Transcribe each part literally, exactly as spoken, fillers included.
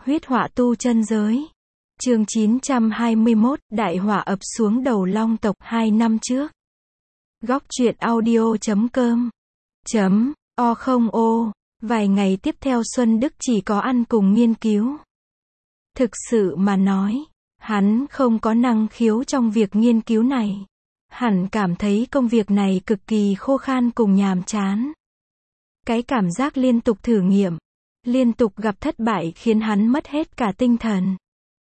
Huyết họa tu chân giới. Chương chín trăm hai mươi mốt, đại họa ập xuống đầu Long tộc hai năm trước. Góc truyện audio chấm com chấm o không ô. Vài ngày tiếp theo Xuân Đức chỉ có ăn cùng nghiên cứu. Thực sự mà nói, hắn không có năng khiếu trong việc nghiên cứu này. Hẳn cảm thấy công việc này cực kỳ khô khan cùng nhàm chán. Cái cảm giác liên tục thử nghiệm, liên tục gặp thất bại khiến hắn mất hết cả tinh thần.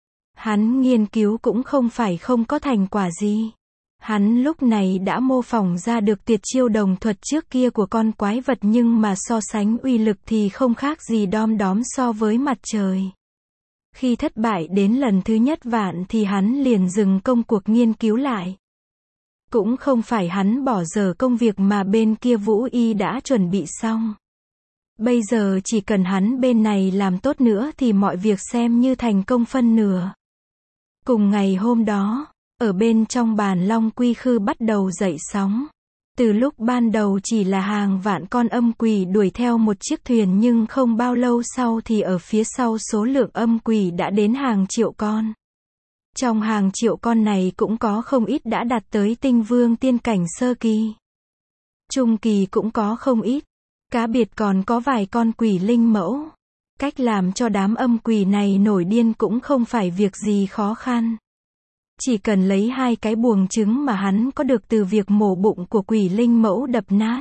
Hắn nghiên cứu cũng không phải không có thành quả gì. Hắn lúc này đã mô phỏng ra được tuyệt chiêu đồng thuật trước kia của con quái vật, nhưng mà so sánh uy lực thì không khác gì đom đóm so với mặt trời. Khi thất bại đến lần thứ nhất vạn thì hắn liền dừng công cuộc nghiên cứu lại. Cũng không phải hắn bỏ dở công việc mà bên kia Vũ Y đã chuẩn bị xong. Bây giờ chỉ cần hắn bên này làm tốt nữa thì mọi việc xem như thành công phân nửa. Cùng ngày hôm đó, ở bên trong bàn Long Quy Khư bắt đầu dậy sóng. Từ lúc ban đầu chỉ là hàng vạn con âm quỷ đuổi theo một chiếc thuyền, nhưng không bao lâu sau thì ở phía sau số lượng âm quỷ đã đến hàng triệu con. Trong hàng triệu con này cũng có không ít đã đạt tới tinh vương tiên cảnh sơ kỳ. Trung kỳ cũng có không ít. Cá biệt còn có vài con quỷ linh mẫu. Cách làm cho đám âm quỷ này nổi điên cũng không phải việc gì khó khăn. Chỉ cần lấy hai cái buồng trứng mà hắn có được từ việc mổ bụng của quỷ linh mẫu đập nát.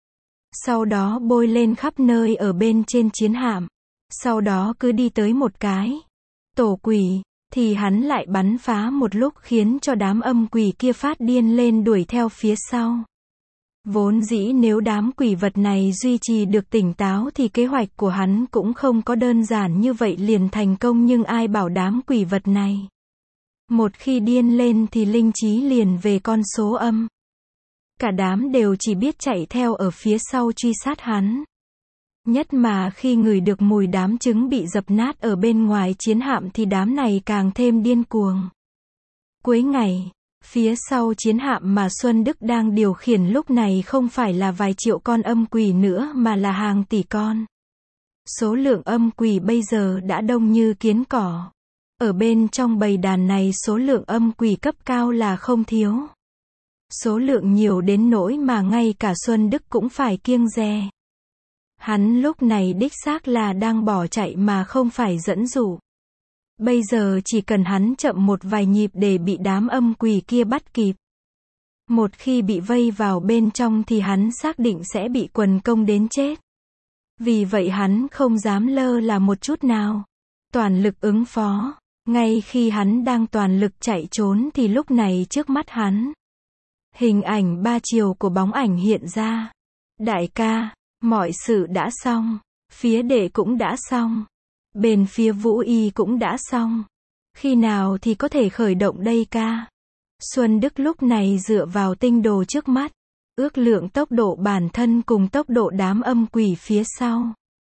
Sau đó bôi lên khắp nơi ở bên trên chiến hạm. Sau đó cứ đi tới một cái tổ quỷ, thì hắn lại bắn phá một lúc khiến cho đám âm quỷ kia phát điên lên đuổi theo phía sau. Vốn dĩ nếu đám quỷ vật này duy trì được tỉnh táo thì kế hoạch của hắn cũng không có đơn giản như vậy liền thành công, nhưng ai bảo đám quỷ vật này. Một khi điên lên thì linh trí liền về con số âm. Cả đám đều chỉ biết chạy theo ở phía sau truy sát hắn. Nhất mà khi ngửi được mùi đám trứng bị dập nát ở bên ngoài chiến hạm thì đám này càng thêm điên cuồng. Cuối ngày, phía sau chiến hạm mà Xuân Đức đang điều khiển lúc này không phải là vài triệu con âm quỷ nữa mà là hàng tỷ con. Số lượng âm quỷ bây giờ đã đông như kiến cỏ. Ở bên trong bầy đàn này số lượng âm quỷ cấp cao là không thiếu. Số lượng nhiều đến nỗi mà ngay cả Xuân Đức cũng phải kiêng dè. Hắn lúc này đích xác là đang bỏ chạy mà không phải dẫn dụ. Bây giờ chỉ cần hắn chậm một vài nhịp để bị đám âm quỷ kia bắt kịp. Một khi bị vây vào bên trong thì hắn xác định sẽ bị quần công đến chết. Vì vậy hắn không dám lơ là một chút nào. Toàn lực ứng phó. Ngay khi hắn đang toàn lực chạy trốn thì lúc này trước mắt hắn, hình ảnh ba chiều của bóng ảnh hiện ra. Đại ca, mọi sự đã xong. Phía đệ cũng đã xong. Bên phía Vũ Y cũng đã xong. Khi nào thì có thể khởi động đây ca? Xuân Đức lúc này dựa vào tinh đồ trước mắt, ước lượng tốc độ bản thân cùng tốc độ đám âm quỷ phía sau.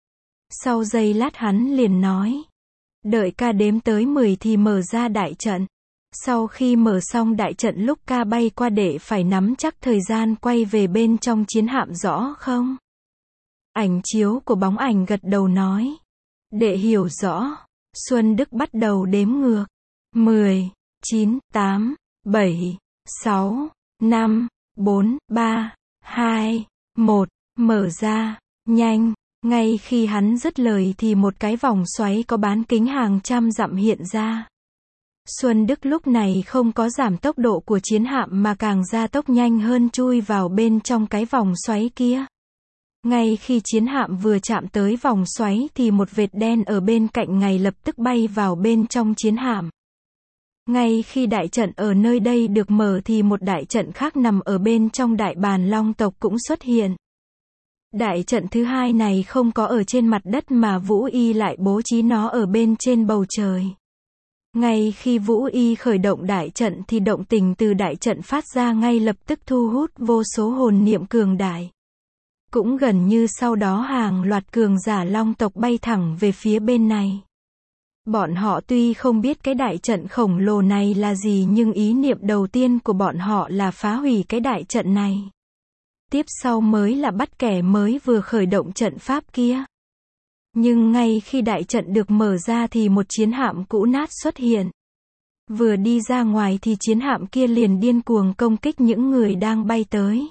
Sau giây lát hắn liền nói. Đợi ca đếm tới mười thì mở ra đại trận. Sau khi mở xong đại trận lúc ca bay qua đệ phải nắm chắc thời gian quay về bên trong chiến hạm, rõ không? Ảnh chiếu của bóng ảnh gật đầu nói. Đệ hiểu rõ. Xuân Đức bắt đầu đếm ngược. mười, chín, tám, bảy, sáu, năm, bốn, ba, hai, một, mở ra, nhanh. Ngay khi hắn dứt lời thì một cái vòng xoáy có bán kính hàng trăm dặm hiện ra. Xuân Đức lúc này không có giảm tốc độ của chiến hạm mà càng gia tốc nhanh hơn chui vào bên trong cái vòng xoáy kia. Ngay khi chiến hạm vừa chạm tới vòng xoáy thì một vệt đen ở bên cạnh ngay lập tức bay vào bên trong chiến hạm. Ngay khi đại trận ở nơi đây được mở thì một đại trận khác nằm ở bên trong đại bàn Long tộc cũng xuất hiện. Đại trận thứ hai này không có ở trên mặt đất mà Vũ Y lại bố trí nó ở bên trên bầu trời. Ngay khi Vũ Y khởi động đại trận thì động tình từ đại trận phát ra ngay lập tức thu hút vô số hồn niệm cường đại. Cũng gần như sau đó hàng loạt cường giả Long tộc bay thẳng về phía bên này. Bọn họ tuy không biết cái đại trận khổng lồ này là gì, nhưng ý niệm đầu tiên của bọn họ là phá hủy cái đại trận này. Tiếp sau mới là bắt kẻ mới vừa khởi động trận pháp kia. Nhưng ngay khi đại trận được mở ra thì một chiến hạm cũ nát xuất hiện. Vừa đi ra ngoài thì chiến hạm kia liền điên cuồng công kích những người đang bay tới.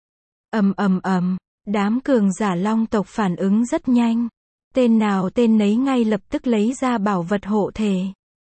Ầm ầm ầm, đám cường giả Long tộc phản ứng rất nhanh. Tên nào tên nấy ngay lập tức lấy ra bảo vật hộ thể.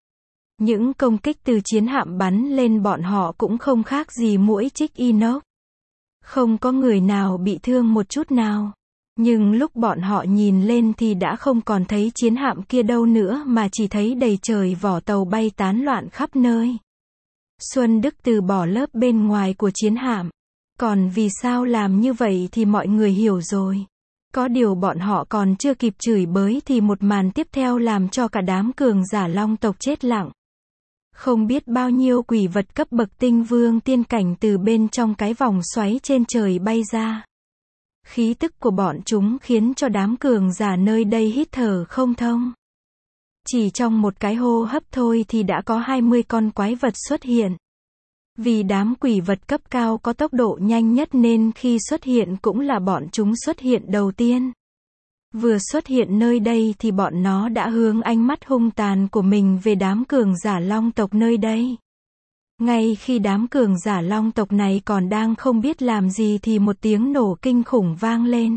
Những công kích từ chiến hạm bắn lên bọn họ cũng không khác gì muỗi chích inox. Không có người nào bị thương một chút nào. Nhưng lúc bọn họ nhìn lên thì đã không còn thấy chiến hạm kia đâu nữa mà chỉ thấy đầy trời vỏ tàu bay tán loạn khắp nơi. Xuân Đức từ bỏ lớp bên ngoài của chiến hạm. Còn vì sao làm như vậy thì mọi người hiểu rồi. Có điều bọn họ còn chưa kịp chửi bới thì một màn tiếp theo làm cho cả đám cường giả Long tộc chết lặng. Không biết bao nhiêu quỷ vật cấp bậc tinh vương tiên cảnh từ bên trong cái vòng xoáy trên trời bay ra. Khí tức của bọn chúng khiến cho đám cường giả nơi đây hít thở không thông. Chỉ trong một cái hô hấp thôi thì đã có hai mươi con quái vật xuất hiện. Vì đám quỷ vật cấp cao có tốc độ nhanh nhất nên khi xuất hiện cũng là bọn chúng xuất hiện đầu tiên. Vừa xuất hiện nơi đây thì bọn nó đã hướng ánh mắt hung tàn của mình về đám cường giả Long tộc nơi đây. Ngay khi đám cường giả Long tộc này còn đang không biết làm gì thì một tiếng nổ kinh khủng vang lên.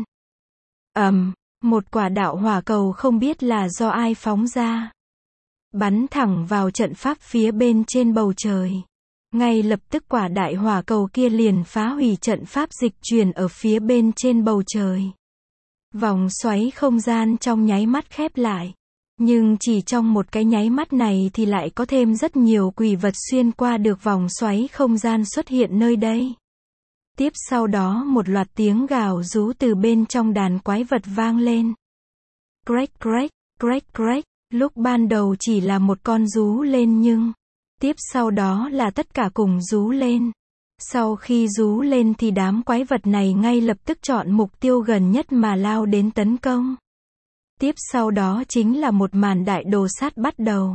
Ầm, một quả đạo hỏa cầu không biết là do ai phóng ra. Bắn thẳng vào trận pháp phía bên trên bầu trời. Ngay lập tức quả đại hỏa cầu kia liền phá hủy trận pháp dịch chuyển ở phía bên trên bầu trời. Vòng xoáy không gian trong nháy mắt khép lại. Nhưng chỉ trong một cái nháy mắt này thì lại có thêm rất nhiều quỷ vật xuyên qua được vòng xoáy không gian xuất hiện nơi đây. Tiếp sau đó một loạt tiếng gào rú từ bên trong đàn quái vật vang lên. Crack crack, crack crack, lúc ban đầu chỉ là một con rú lên nhưng tiếp sau đó là tất cả cùng rú lên. Sau khi rú lên thì đám quái vật này ngay lập tức chọn mục tiêu gần nhất mà lao đến tấn công. Tiếp sau đó chính là một màn đại đồ sát bắt đầu.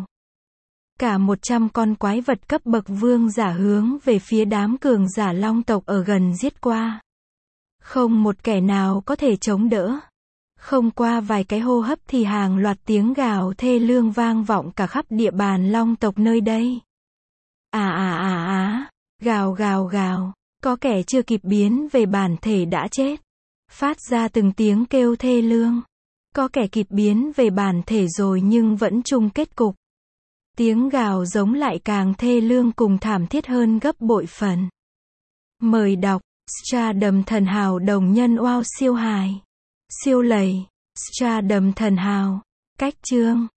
Cả một trăm con quái vật cấp bậc vương giả hướng về phía đám cường giả Long tộc ở gần giết qua. Không một kẻ nào có thể chống đỡ. Không qua vài cái hô hấp thì hàng loạt tiếng gào thê lương vang vọng cả khắp địa bàn Long tộc nơi đây. À à à à, gào gào gào, có kẻ chưa kịp biến về bản thể đã chết. Phát ra từng tiếng kêu thê lương. Có kẻ kịp biến về bản thể rồi nhưng vẫn chung kết cục. Tiếng gào giống lại càng thê lương cùng thảm thiết hơn gấp bội phần. Mời đọc, Stardom thần hào đồng nhân wow siêu hài. Siêu lầy, Stardom thần hào. Cách chương